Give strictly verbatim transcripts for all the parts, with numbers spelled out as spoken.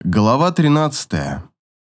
Глава тринадцатая.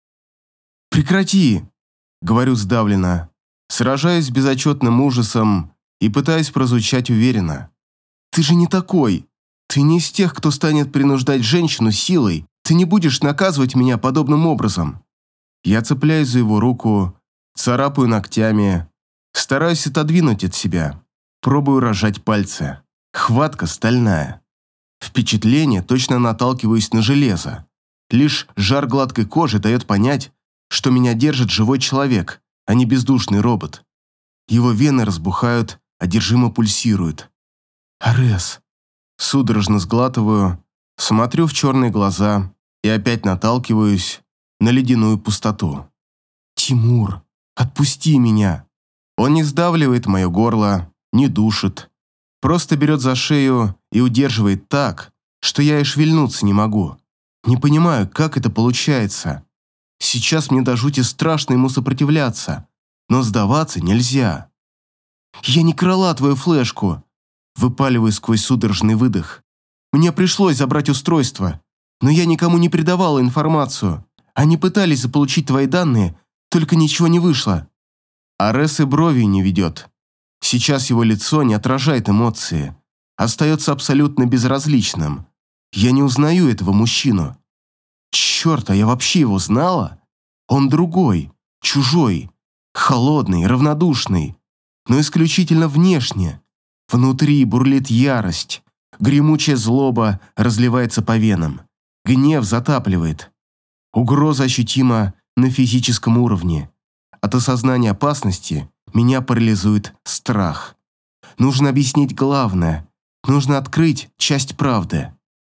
«Прекрати!» — говорю сдавленно, сражаясь с безотчетным ужасом и пытаясь прозвучать уверенно. «Ты же не такой! Ты не из тех, кто станет принуждать женщину силой! Ты не будешь наказывать меня подобным образом!» Я цепляюсь за его руку, царапаю ногтями, стараюсь отодвинуть от себя, пробую разжать пальцы. Хватка стальная. Впечатление точно наталкиваюсь на железо. Лишь жар гладкой кожи дает понять, что меня держит живой человек, а не бездушный робот. Его вены разбухают, одержимо пульсируют. «Арес!» Судорожно сглатываю, смотрю в черные глаза и опять наталкиваюсь на ледяную пустоту. «Тимур, отпусти меня!» Он не сдавливает мое горло, не душит, просто берет за шею и удерживает так, что я и шевельнуться не могу. Не понимаю, как это получается. Сейчас мне до жути страшно ему сопротивляться, но сдаваться нельзя. «Я не крала твою флешку!» Выпаливаю сквозь судорожный выдох. «Мне пришлось забрать устройство, но я никому не передавала информацию. Они пытались заполучить твои данные, только ничего не вышло». Арес и брови не ведет. Сейчас его лицо не отражает эмоции, остается абсолютно безразличным. Я не узнаю этого мужчину. Черт, а я вообще его знала? Он другой, чужой, холодный, равнодушный, но исключительно внешне. Внутри бурлит ярость, гремучая злоба разливается по венам, гнев затапливает. Угроза ощутима на физическом уровне. От осознания опасности меня парализует страх. Нужно объяснить главное, нужно открыть часть правды.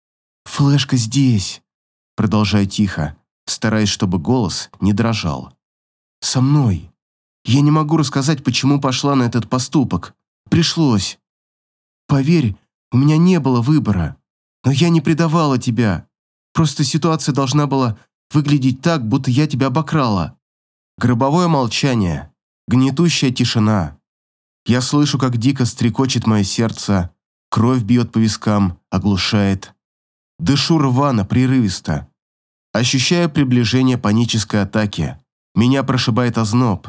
«Флешка здесь», — продолжаю тихо, стараясь, чтобы голос не дрожал. «Со мной. Я не могу рассказать, почему пошла на этот поступок. Пришлось. Поверь, у меня не было выбора. Но я не предавала тебя. Просто ситуация должна была выглядеть так, будто я тебя обокрала». Гробовое молчание, гнетущая тишина. Я слышу, как дико стрекочет мое сердце, кровь бьет по вискам, оглушает. Дышу рвано, прерывисто. Ощущаю приближение панической атаки. Меня прошибает озноб.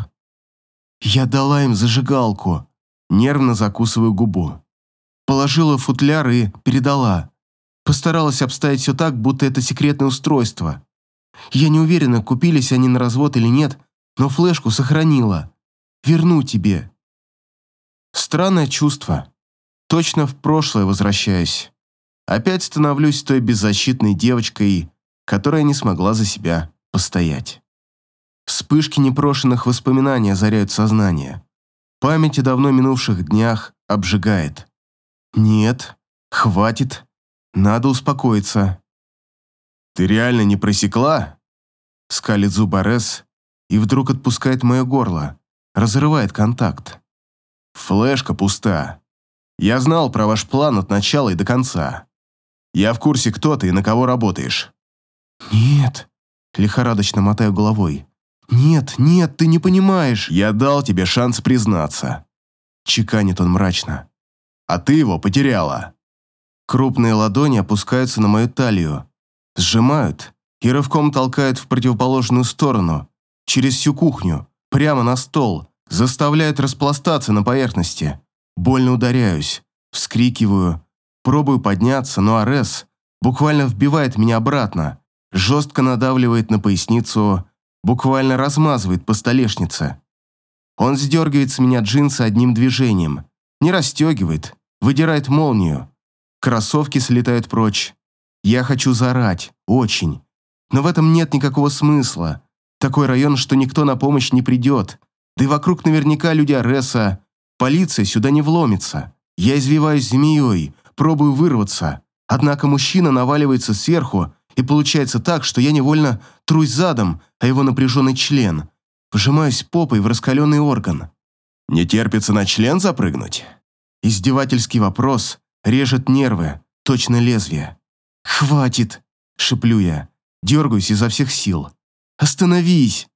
Я дала им зажигалку. Нервно закусываю губу. Положила в футляр и передала. Постаралась обставить все так, будто это секретное устройство. Я не уверена, купились они на развод или нет, но флешку сохранила. Верну тебе. Странное чувство. Точно в прошлое возвращаюсь. Опять становлюсь той беззащитной девочкой, которая не смогла за себя постоять. Вспышки непрошенных воспоминаний озаряют сознание. Память о давно минувших днях обжигает. Нет, хватит, надо успокоиться. «Ты реально не просекла?» Скалит зуб Арес и вдруг отпускает мое горло, разрывает контакт. «Флешка пуста. Я знал про ваш план от начала и до конца. Я в курсе, кто ты и на кого работаешь». «Нет», — лихорадочно мотаю головой. «Нет, нет, ты не понимаешь». «Я дал тебе шанс признаться», — чеканит он мрачно. «А ты его потеряла». Крупные ладони опускаются на мою талию, сжимают и рывком толкают в противоположную сторону, через всю кухню, прямо на стол, заставляют распластаться на поверхности. Больно ударяюсь, вскрикиваю, пробую подняться, но Арес буквально вбивает меня обратно, жестко надавливает на поясницу, буквально размазывает по столешнице. Он сдергивает с меня джинсы одним движением, не расстегивает, выдирает молнию. Кроссовки слетают прочь. Я хочу заорать, очень. Но в этом нет никакого смысла. Такой район, что никто на помощь не придет. Да и вокруг наверняка люди Ареса. Полиция сюда не вломится. Я извиваюсь змеей, пробую вырваться. Однако мужчина наваливается сверху, и получается так, что я невольно трусь задом, а его напряженный член. Вжимаюсь попой в раскаленный орган. «Не терпится на член запрыгнуть?» Издевательский вопрос режет нервы, точно лезвие. «Хватит!» – шеплю я, дергаюсь изо всех сил. «Остановись!»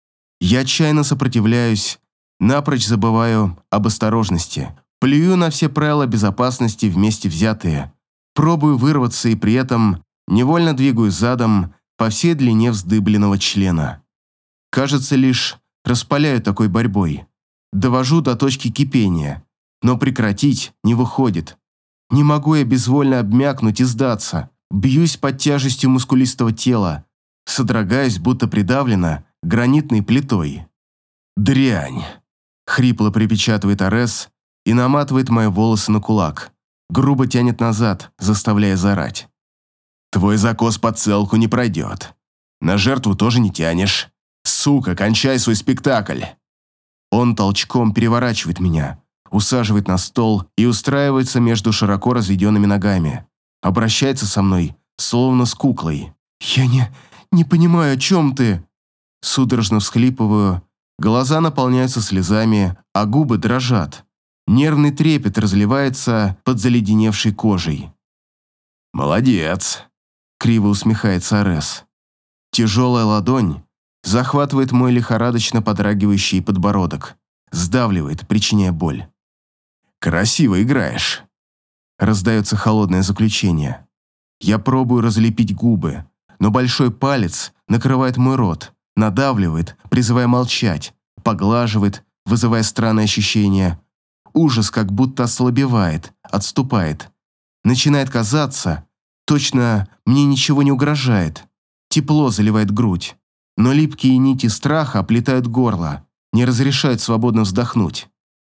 Я отчаянно сопротивляюсь, напрочь забываю об осторожности. Плюю на все правила безопасности вместе взятые. Пробую вырваться и при этом невольно двигаюсь задом, по всей длине вздыбленного члена. Кажется, лишь распаляю такой борьбой. Довожу до точки кипения, но прекратить не выходит. Не могу я безвольно обмякнуть и сдаться. Бьюсь под тяжестью мускулистого тела, содрогаясь, будто придавлено гранитной плитой. «Дрянь!» — хрипло припечатывает Арес и наматывает мои волосы на кулак. Грубо тянет назад, заставляя заорать. «Твой закос под целку не пройдет. На жертву тоже не тянешь. Сука, кончай свой спектакль!» Он толчком переворачивает меня, усаживает на стол и устраивается между широко разведенными ногами. Обращается со мной, словно с куклой. «Я не... не понимаю, о чем ты?» Судорожно всхлипываю, глаза наполняются слезами, а губы дрожат. Нервный трепет разливается под заледеневшей кожей. «Молодец!» — криво усмехается Арес. Тяжелая ладонь захватывает мой лихорадочно подрагивающий подбородок, сдавливает, причиняя боль. «Красиво играешь!» Раздается холодное заключение. Я пробую разлепить губы, но большой палец накрывает мой рот, надавливает, призывая молчать, поглаживает, вызывая странное ощущение. Ужас как будто ослабевает, отступает. Начинает казаться, точно мне ничего не угрожает. Тепло заливает грудь, но липкие нити страха оплетают горло, не разрешают свободно вздохнуть.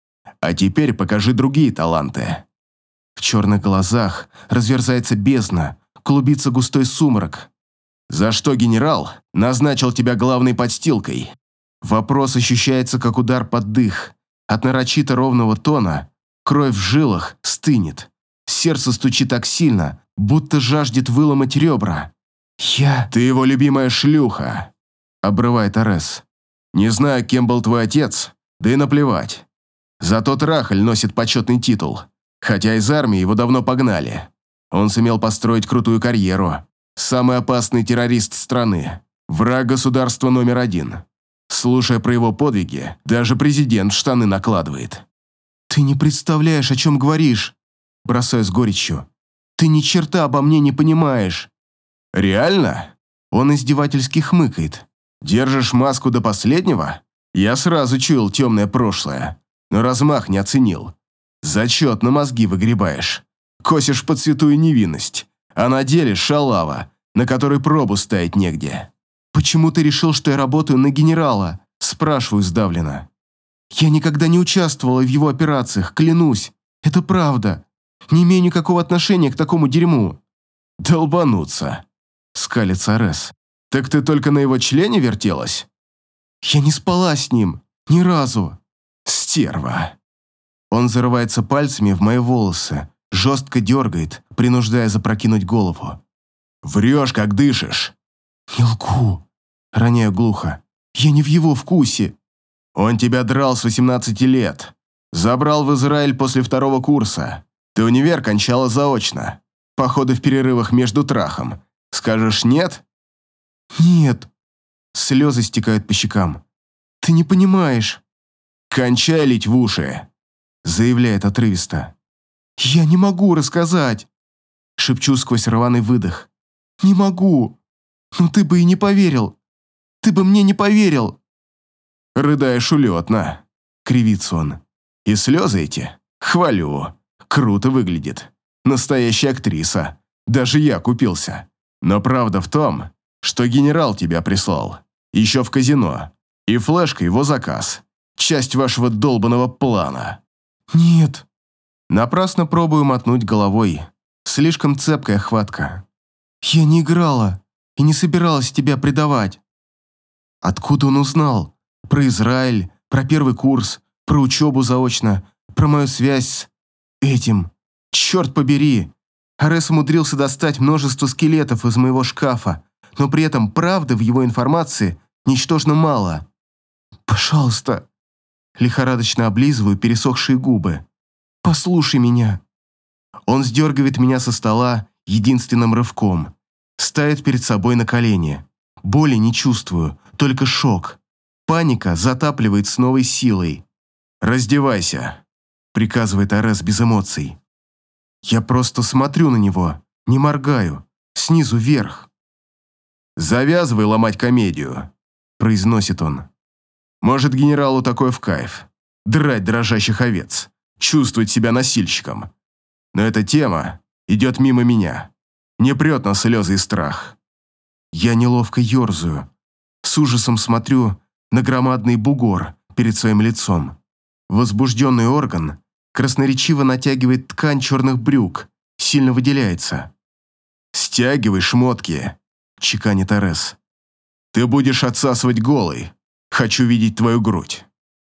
«А теперь покажи другие таланты». В черных глазах разверзается бездна, клубится густой сумрак. «За что генерал назначил тебя главной подстилкой?» Вопрос ощущается, как удар под дых. От нарочито ровного тона кровь в жилах стынет. Сердце стучит так сильно, будто жаждет выломать ребра. «Я...» «Ты его любимая шлюха», — обрывает Арес. «Не знаю, кем был твой отец, да и наплевать. Зато Трахаль носит почетный титул. Хотя из армии его давно погнали. Он сумел построить крутую карьеру. Самый опасный террорист страны. Враг государства номер один. Слушая про его подвиги, даже президент штаны накладывает». «Ты не представляешь, о чем говоришь», – бросаю с горечью. «Ты ни черта обо мне не понимаешь». «Реально?» Он издевательски хмыкает. «Держишь маску до последнего? Я сразу чуял темное прошлое, но размах не оценил. Зачет на мозги выгребаешь. Косишь под святую невинность, а на деле шалава, на которой пробу ставить негде». «Почему ты решил, что я работаю на генерала?» – спрашиваю сдавленно. «Я никогда не участвовала в его операциях, клянусь. Это правда. Не имею никакого отношения к такому дерьму». «Долбануться», – скалится Арес. «Так ты только на его члене вертелась?» «Я не спала с ним. Ни разу». «Стерва». Он зарывается пальцами в мои волосы, жестко дергает, принуждая запрокинуть голову. «Врешь, как дышишь». «Не лгу», – роняю глухо. «Я не в его вкусе». «Он тебя драл с восемнадцати лет. Забрал в Израиль после второго курса. Ты универ кончала заочно. Походы в перерывах между трахом. Скажешь нет?» «Нет». Слезы стекают по щекам. «Ты не понимаешь». «Кончай лить в уши», – заявляет отрывисто. «Я не могу рассказать», – шепчу сквозь рваный выдох. «Не могу. Ну ты бы и не поверил. Ты бы мне не поверил». «Рыдаешь улетно», – кривится он. «И слезы эти? Хвалю. Круто выглядит. Настоящая актриса. Даже я купился. Но правда в том, что генерал тебя прислал. Еще в казино. И флешка его заказ. Часть вашего долбанного плана». «Нет». Напрасно пробую мотнуть головой. Слишком цепкая хватка. «Я не играла и не собиралась тебя предавать». Откуда он узнал? Про Израиль, про первый курс, про учебу заочно, про мою связь с этим. Черт побери. Арес умудрился достать множество скелетов из моего шкафа, но при этом правды в его информации ничтожно мало. «Пожалуйста». Лихорадочно облизываю пересохшие губы. «Послушай меня». Он сдергивает меня со стола единственным рывком. Ставит перед собой на колени. Боли не чувствую, только шок. Паника затапливает с новой силой. «Раздевайся», — приказывает Арес без эмоций. Я просто смотрю на него, не моргаю, снизу вверх. «Завязывай ломать комедию», – произносит он. «Может, генералу такой в кайф. Драть дрожащих овец, чувствовать себя носильщиком. Но эта тема идет мимо меня. Не прет на слезы и страх». Я неловко ерзаю. С ужасом смотрю на громадный бугор перед своим лицом. Возбужденный орган красноречиво натягивает ткань черных брюк, сильно выделяется. «Стягивай шмотки», – чеканит Арес. «Ты будешь отсасывать голой. Хочу видеть твою грудь».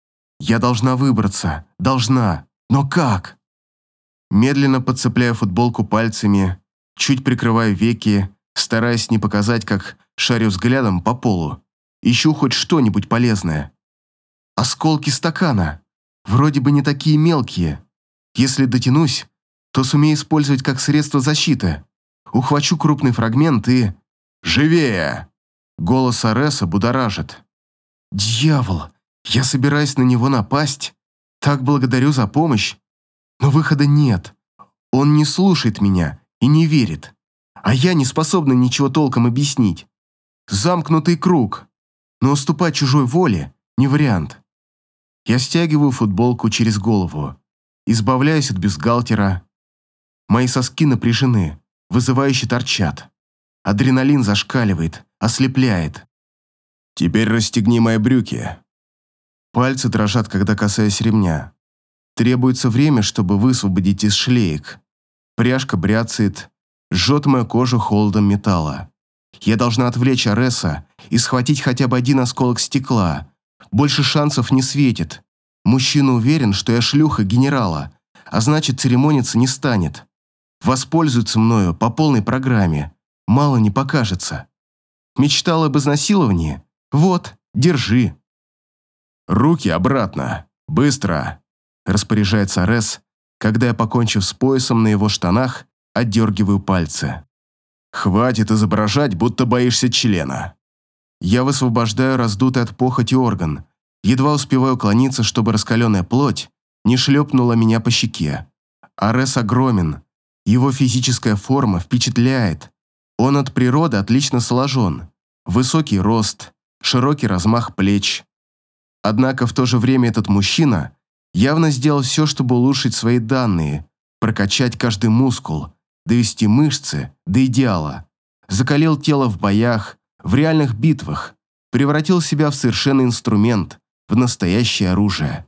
Я должна выбраться, должна, но как? Медленно подцепляю футболку пальцами, чуть прикрываю веки, стараясь не показать, как шарю взглядом по полу. Ищу хоть что-нибудь полезное. Осколки стакана. Вроде бы не такие мелкие. Если дотянусь, то сумею использовать как средство защиты. Ухвачу крупный фрагмент и... «Живее!» Голос Ареса будоражит. «Дьявол! Я собираюсь на него напасть. Так благодарю за помощь. Но выхода нет. Он не слушает меня и не верит. А я не способна ничего толком объяснить. Замкнутый круг. Но уступать чужой воле не вариант. Я стягиваю футболку через голову. Избавляюсь от бюстгальтера. Мои соски напряжены, вызывающе торчат. Адреналин зашкаливает, ослепляет. «Теперь расстегни мои брюки». Пальцы дрожат, когда касаюсь ремня. Требуется время, чтобы высвободить из шлеек. Пряжка бряцает, жжет мою кожу холодом металла. Я должна отвлечь Ареса и схватить хотя бы один осколок стекла. Больше шансов не светит. Мужчина уверен, что я шлюха генерала, а значит, церемониться не станет. Воспользуется мною по полной программе. Мало не покажется. Мечтал об изнасиловании? Вот, держи. «Руки обратно! Быстро!» – распоряжается Арес, когда я, покончив с поясом на его штанах, отдергиваю пальцы. «Хватит изображать, будто боишься члена». Я высвобождаю раздутый от похоти орган, едва успеваю уклониться, чтобы раскаленная плоть не шлепнула меня по щеке. Арес огромен, его физическая форма впечатляет. Он от природы отлично сложен, высокий рост, широкий размах плеч. Однако в то же время этот мужчина явно сделал все, чтобы улучшить свои данные, прокачать каждый мускул, довести мышцы до идеала. Закалил тело в боях, в реальных битвах, превратил себя в совершенный инструмент, в настоящее оружие.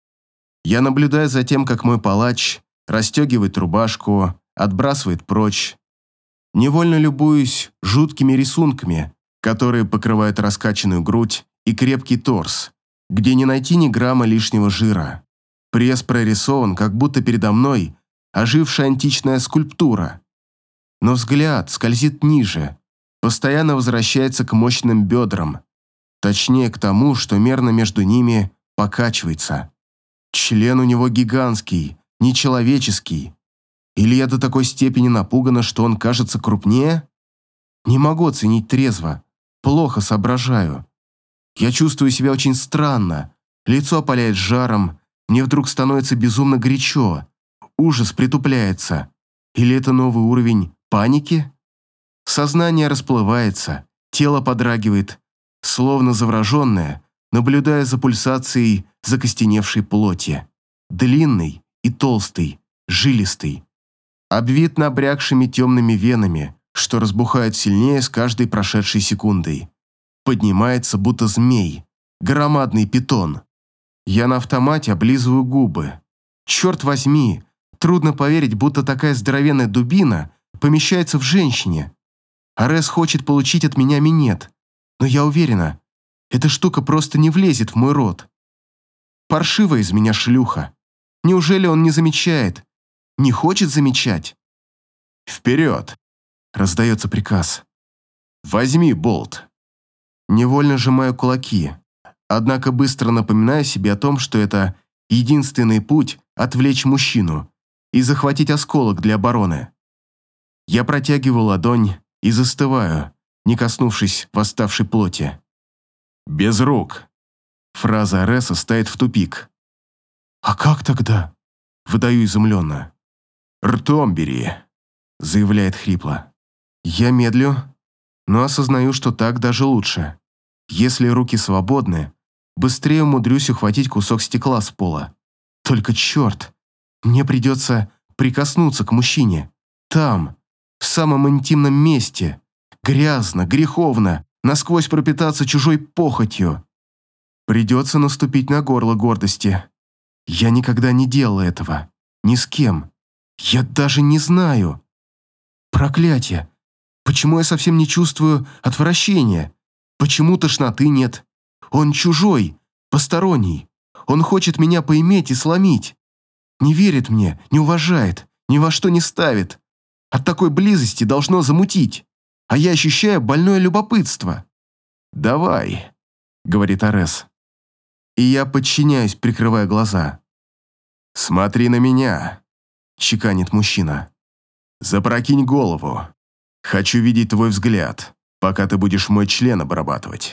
Я наблюдаю за тем, как мой палач расстегивает рубашку, отбрасывает прочь. Невольно любуюсь жуткими рисунками, которые покрывают раскачанную грудь и крепкий торс, где не найти ни грамма лишнего жира. Пресс прорисован, как будто передо мной ожившая античная скульптура. Но взгляд скользит ниже, постоянно возвращается к мощным бедрам, точнее к тому, что мерно между ними покачивается. Член у него гигантский, нечеловеческий. Или я до такой степени напугана, что он кажется крупнее? Не могу оценить трезво, плохо соображаю. Я чувствую себя очень странно, лицо опаляет жаром, мне вдруг становится безумно горячо, ужас притупляется. Или это новый уровень паники? Сознание расплывается, тело подрагивает, словно завороженное, наблюдая за пульсацией закостеневшей плоти. Длинный и толстый, жилистый. Обвит набрякшими темными венами, что разбухают сильнее с каждой прошедшей секундой. Поднимается, будто змей, громадный питон. Я на автомате облизываю губы. Черт возьми, трудно поверить, будто такая здоровенная дубина помещается в женщине. Арес хочет получить от меня минет, но я уверена, эта штука просто не влезет в мой рот. Паршивая из меня шлюха. Неужели он не замечает? Не хочет замечать? «Вперед!» – раздается приказ. «Возьми болт». Невольно сжимаю кулаки, однако быстро напоминаю себе о том, что это единственный путь отвлечь мужчину и захватить осколок для обороны. Я протягиваю ладонь и застываю, не коснувшись восставшей плоти. «Без рук». Фраза Ареса ставит в тупик. «А как тогда?» – выдаю изумленно. «Ртом бери», – заявляет хрипло. Я медлю, но осознаю, что так даже лучше. Если руки свободны, быстрее умудрюсь ухватить кусок стекла с пола. Только черт, мне придется прикоснуться к мужчине. Там, в самом интимном месте. Грязно, греховно, насквозь пропитаться чужой похотью. Придется наступить на горло гордости. Я никогда не делал этого. Ни с кем. Я даже не знаю. Проклятие. Почему я совсем не чувствую отвращения? Почему тошноты нет? Он чужой, посторонний. Он хочет меня поиметь и сломить. Не верит мне, не уважает, ни во что не ставит. От такой близости должно замутить. А я ощущаю больное любопытство. «Давай», — говорит Арес. И я подчиняюсь, прикрывая глаза. «Смотри на меня», — чеканит мужчина. «Запрокинь голову. Хочу видеть твой взгляд, пока ты будешь мой член обрабатывать».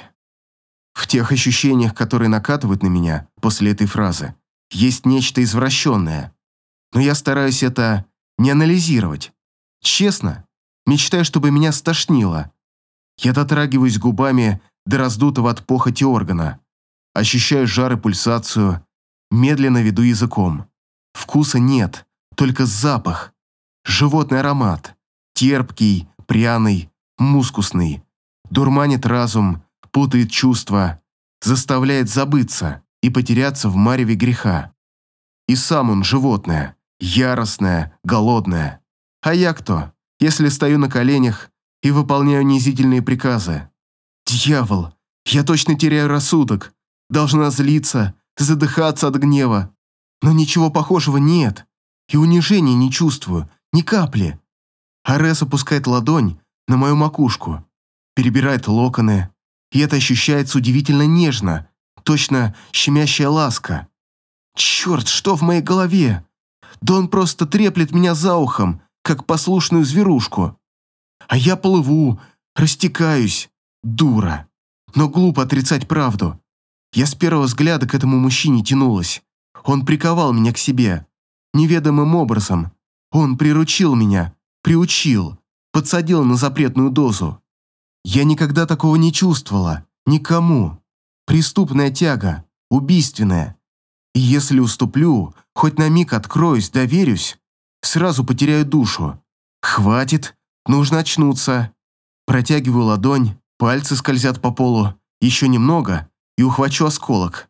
В тех ощущениях, которые накатывают на меня после этой фразы, есть нечто извращенное. Но я стараюсь это не анализировать. Честно, мечтаю, чтобы меня стошнило. Я дотрагиваюсь губами до раздутого от похоти органа. Ощущаю жар и пульсацию, медленно веду языком. Вкуса нет, только запах. Животный аромат. Терпкий, пряный, мускусный. Дурманит разум, путает чувства, заставляет забыться и потеряться в мареве греха. И сам он животное, яростное, голодное. А я кто, если стою на коленях и выполняю унизительные приказы? Дьявол, я точно теряю рассудок. Должна злиться, задыхаться от гнева. Но ничего похожего нет. И унижения не чувствую, ни капли. Арес опускает ладонь на мою макушку, перебирает локоны, и это ощущается удивительно нежно, точно щемящая ласка. Черт, что в моей голове? Да он просто треплет меня за ухом, как послушную зверушку. А я плыву, растекаюсь, дура. Но глупо отрицать правду. Я с первого взгляда к этому мужчине тянулась. Он приковал меня к себе. Неведомым образом. Он приручил меня, приучил, подсадил на запретную дозу. Я никогда такого не чувствовала. Никому. Преступная тяга, убийственная. И если уступлю, хоть на миг откроюсь, доверюсь, сразу потеряю душу. Хватит, нужно очнуться. Протягиваю ладонь, пальцы скользят по полу. Еще немного, и ухвачу осколок.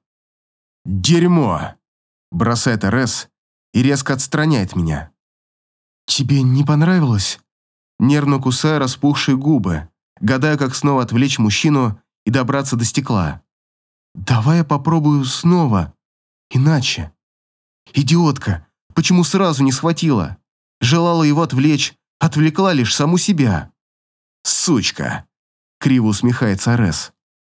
«Дерьмо!» – бросает Арес и резко отстраняет меня. «Тебе не понравилось?» Нервно кусаю распухшие губы, гадаю, как снова отвлечь мужчину и добраться до стекла. «Давай я попробую снова. Иначе. Идиотка, почему сразу не схватила? Желала его отвлечь, отвлекла лишь саму себя». «Сучка!» – криво усмехается Арес.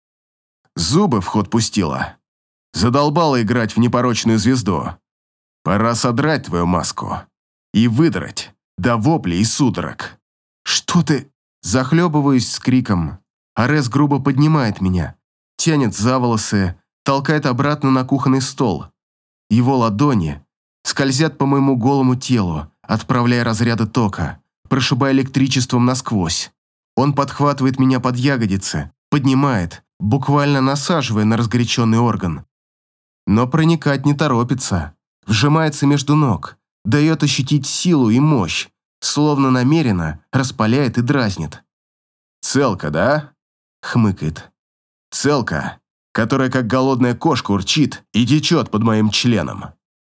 «Зубы в ход пустила. Задолбала играть в непорочную звезду. Пора содрать твою маску и выдрать до воплей и судорог». «Что ты?» Захлебываюсь с криком. Арес грубо поднимает меня, тянет за волосы, толкает обратно на кухонный стол. Его ладони скользят по моему голому телу, отправляя разряды тока, прошибая электричеством насквозь. Он подхватывает меня под ягодицы, поднимает, буквально насаживая на разгоряченный орган. Но проникать не торопится, вжимается между ног, дает ощутить силу и мощь, словно намеренно распаляет и дразнит. «Целка, да?» — хмыкает. «Целка, которая как голодная кошка урчит и течет под моим членом».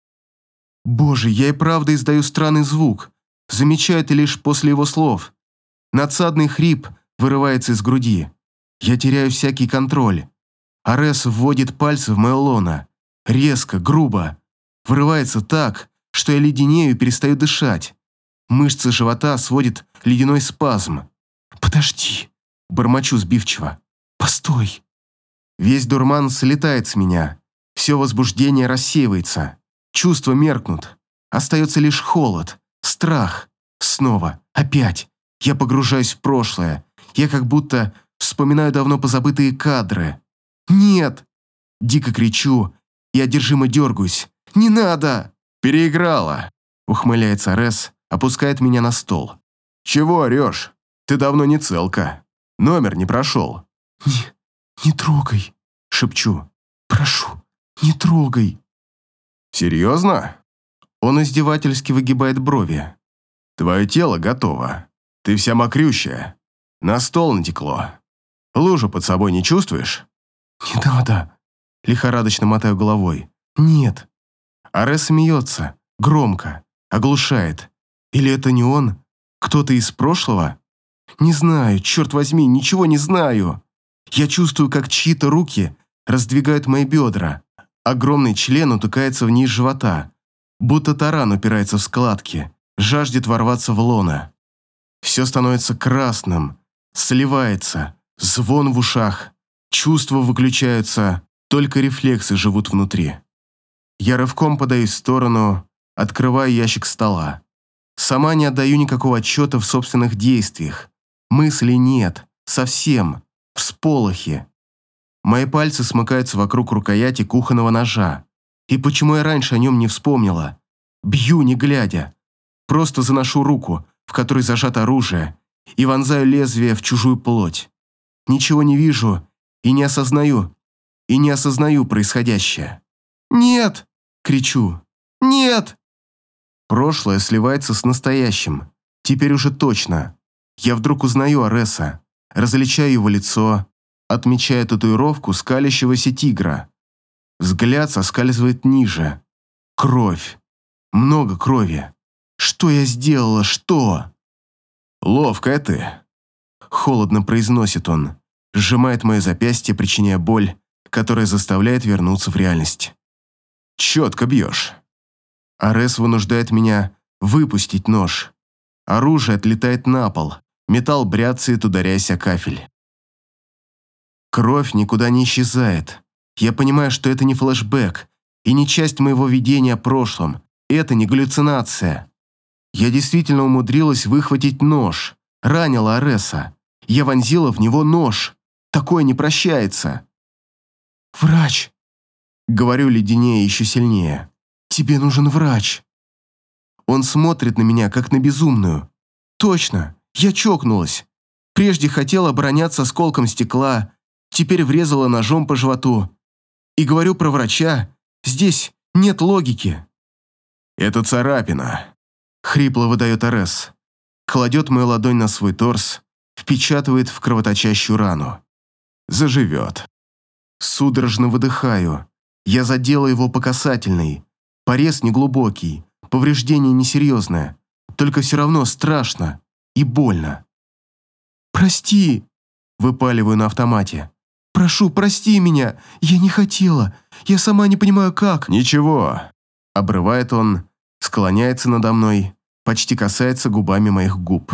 Боже, я и правда издаю странный звук, замечаю это лишь после его слов. Надсадный хрип вырывается из груди. Я теряю всякий контроль. Арес вводит пальцы в мое лоно. Резко, грубо. Вырывается так, что я леденею и перестаю дышать. Мышцы живота сводит ледяной спазм. «Подожди», – бормочу сбивчиво. «Постой». Весь дурман слетает с меня. Все возбуждение рассеивается. Чувства меркнут. Остается лишь холод, страх. Снова, опять. Я погружаюсь в прошлое. Я как будто вспоминаю давно позабытые кадры. «Нет!» – дико кричу и одержимо дергаюсь. «Не надо!» «Переиграла!» – ухмыляется Арес, опускает меня на стол. «Чего орешь? Ты давно не целка». Номер не прошел». «Не, не трогай», — шепчу. «Прошу, не трогай». «Серьезно?» Он издевательски выгибает брови. «Твое тело готово. Ты вся мокрющая. На стол натекло. Лужу под собой не чувствуешь?» «Не надо», — лихорадочно мотаю головой. «Нет». Арес смеется, громко, оглушает. Или это не он? Кто-то из прошлого? Не знаю, черт возьми, ничего не знаю. Я чувствую, как чьи-то руки раздвигают мои бедра. Огромный член утыкается вниз живота, будто таран упирается в складки, жаждет ворваться в лоно. Все становится красным, сливается, звон в ушах, чувства выключаются, только рефлексы живут внутри. Я рывком подаюсь в сторону, открываю ящик стола. Сама не отдаю никакого отчета в собственных действиях. Мыслей нет, совсем, всполохи. Мои пальцы смыкаются вокруг рукояти кухонного ножа. И почему я раньше о нем не вспомнила? Бью, не глядя. Просто заношу руку, в которой зажато оружие, и вонзаю лезвие в чужую плоть. Ничего не вижу и не осознаю, и не осознаю происходящее. «Нет!» — кричу. «Нет!» Прошлое сливается с настоящим. Теперь уже точно. Я вдруг узнаю Ареса, различаю его лицо, отмечая татуировку скалящегося тигра. Взгляд соскальзывает ниже. Кровь. Много крови. Что я сделала? Что? «Ловкая ты!» Холодно произносит он, сжимает мое запястье, причиняя боль, которая заставляет вернуться в реальность. «Четко бьешь». Арес вынуждает меня выпустить нож. Оружие отлетает на пол, металл бряцает, ударяясь о кафель. Кровь никуда не исчезает. Я понимаю, что это не флешбэк и не часть моего видения о прошлом. Это не галлюцинация. Я действительно умудрилась выхватить нож, ранила Ареса. Я вонзила в него нож. Такое не прощается. «Врач!» Говорю леденее еще сильнее. «Тебе нужен врач!» Он смотрит на меня, как на безумную. Точно, я чокнулась. Прежде хотела обороняться осколком стекла, теперь врезала ножом по животу. И говорю про врача, здесь нет логики. «Это царапина», — хрипло выдает Арес. Кладет мою ладонь на свой торс, впечатывает в кровоточащую рану. «Заживет». Судорожно выдыхаю. Я задела его по касательной. Порез неглубокий, повреждение несерьезное. Только все равно страшно и больно. «Прости!» – выпаливаю на автомате. «Прошу, прости меня! Я не хотела! Я сама не понимаю, как!» «Ничего!» – обрывает он, склоняется надо мной, почти касается губами моих губ.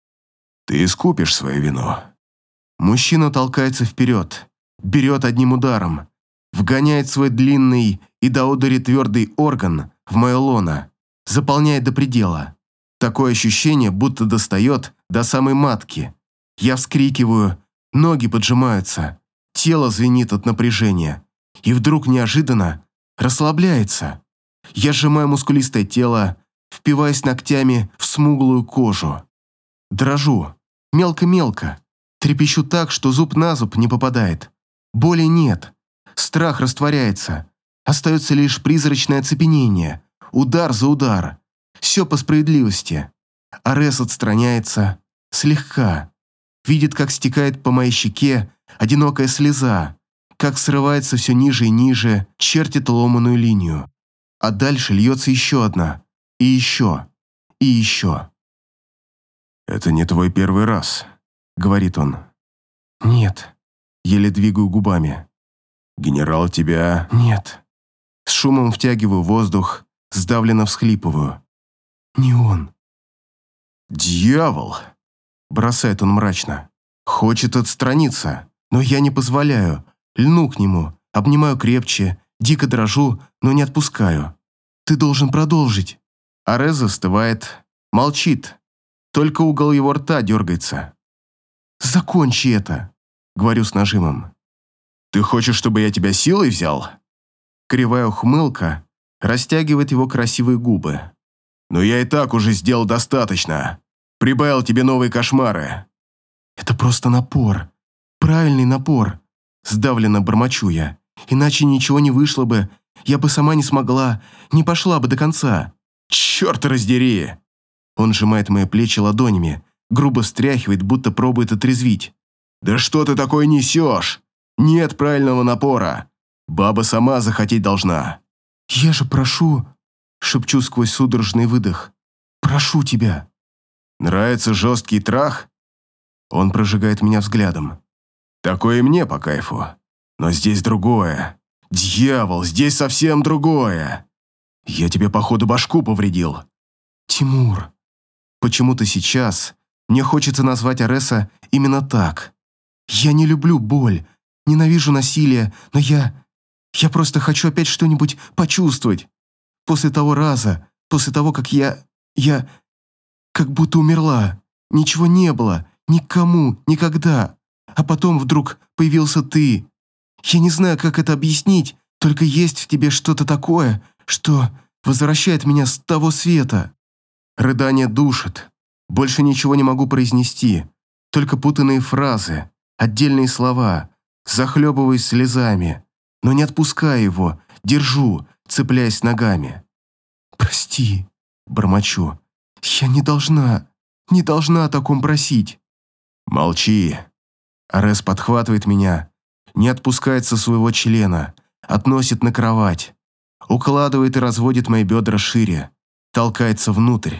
«Ты искупишь свою вину». Мужчина толкается вперед, берет одним ударом, вгоняет свой длинный и до одури твердый орган в мое лоно, заполняет до предела. Такое ощущение, будто достает до самой матки. Я вскрикиваю, ноги поджимаются, тело звенит от напряжения. И вдруг неожиданно расслабляется. Я сжимаю мускулистое тело, впиваясь ногтями в смуглую кожу. Дрожу, мелко-мелко, трепещу так, что зуб на зуб не попадает. Боли нет, страх растворяется. Остается лишь призрачное оцепенение, удар за удар. Все по справедливости. Арес отстраняется, слегка. Видит, как стекает по моей щеке одинокая слеза, как срывается все ниже и ниже, чертит ломаную линию. А дальше льется еще одна, и еще, и еще. «Это не твой первый раз», — говорит он. «Нет», — еле двигаю губами. «Генерал тебя...» «Нет». С шумом втягиваю воздух, сдавленно всхлипываю. «Не он». «Дьявол!» – бросает он мрачно. Хочет отстраниться, но я не позволяю. Льну к нему, обнимаю крепче, дико дрожу, но не отпускаю. «Ты должен продолжить». Арес застывает, молчит. Только угол его рта дергается. «Закончи это», – говорю с нажимом. «Ты хочешь, чтобы я тебя силой взял?» Кривая ухмылка растягивает его красивые губы. «Но я и так уже сделал достаточно. Прибавил тебе новые кошмары». Это просто напор. Правильный напор. Сдавленно бормочу я. Иначе ничего не вышло бы. Я бы сама не смогла, не пошла бы до конца. Черт раздери! Он сжимает мои плечи ладонями, грубо встряхивает, будто пробует отрезвить. Да что ты такое несешь? Нет правильного напора. Баба сама захотеть должна. Я же прошу, шепчу сквозь судорожный выдох. Прошу тебя. Нравится жесткий трах? Он прожигает меня взглядом. Такое и мне по кайфу. Но здесь другое. Дьявол, здесь совсем другое. Я тебе, походу, башку повредил. Тимур. Почему-то сейчас мне хочется назвать Ареса именно так. Я не люблю боль, ненавижу насилие, но я... Я просто хочу опять что-нибудь почувствовать. После того раза, после того, как я... Я... Как будто умерла. Ничего не было. Никому. Никогда. А потом вдруг появился ты. Я не знаю, как это объяснить, только есть в тебе что-то такое, что возвращает меня с того света. Рыдание душит. Больше ничего не могу произнести. Только путанные фразы, отдельные слова. Захлебываюсь слезами. Но не отпускаю его, держу, цепляясь ногами. «Прости», — бормочу. «Я не должна, не должна о таком просить». «Молчи». Арес подхватывает меня, не отпускает со своего члена, относит на кровать, укладывает и разводит мои бедра шире, толкается внутрь.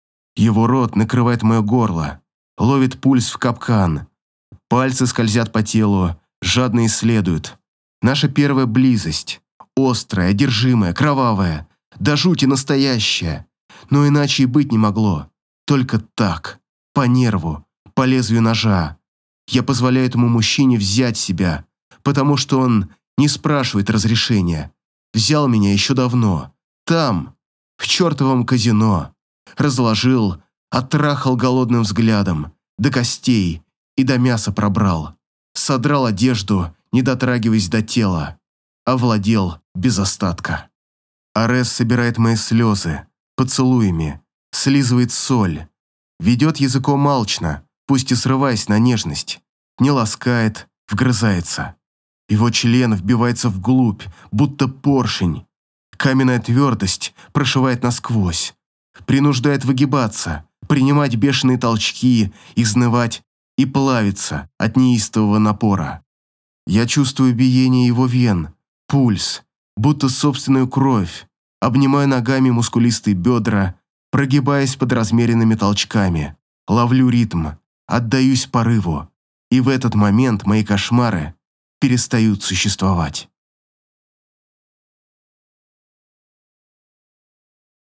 Его рот накрывает мое горло, ловит пульс в капкан. Пальцы скользят по телу, жадно исследуют. Наша первая близость, острая, одержимая, кровавая, до жути настоящая. Но иначе и быть не могло. Только так, по нерву, по лезвию ножа. Я позволяю этому мужчине взять себя, потому что он не спрашивает разрешения. Взял меня еще давно, там, в чертовом казино. Разложил, оттрахал голодным взглядом, до костей и до мяса пробрал. Содрал одежду, не дотрагиваясь до тела. Овладел без остатка. Арес собирает мои слезы, поцелуями, слизывает соль. Ведет языком алчно, пусть и срываясь на нежность. Не ласкает, вгрызается. Его член вбивается вглубь, будто поршень. Каменная твердость прошивает насквозь. Принуждает выгибаться, принимать бешеные толчки, изнывать и плавиться от неистового напора. Я чувствую биение его вен, пульс, будто собственную кровь, обнимаю ногами мускулистые бедра, прогибаясь под размеренными толчками, ловлю ритм, отдаюсь порыву, и в этот момент мои кошмары перестают существовать.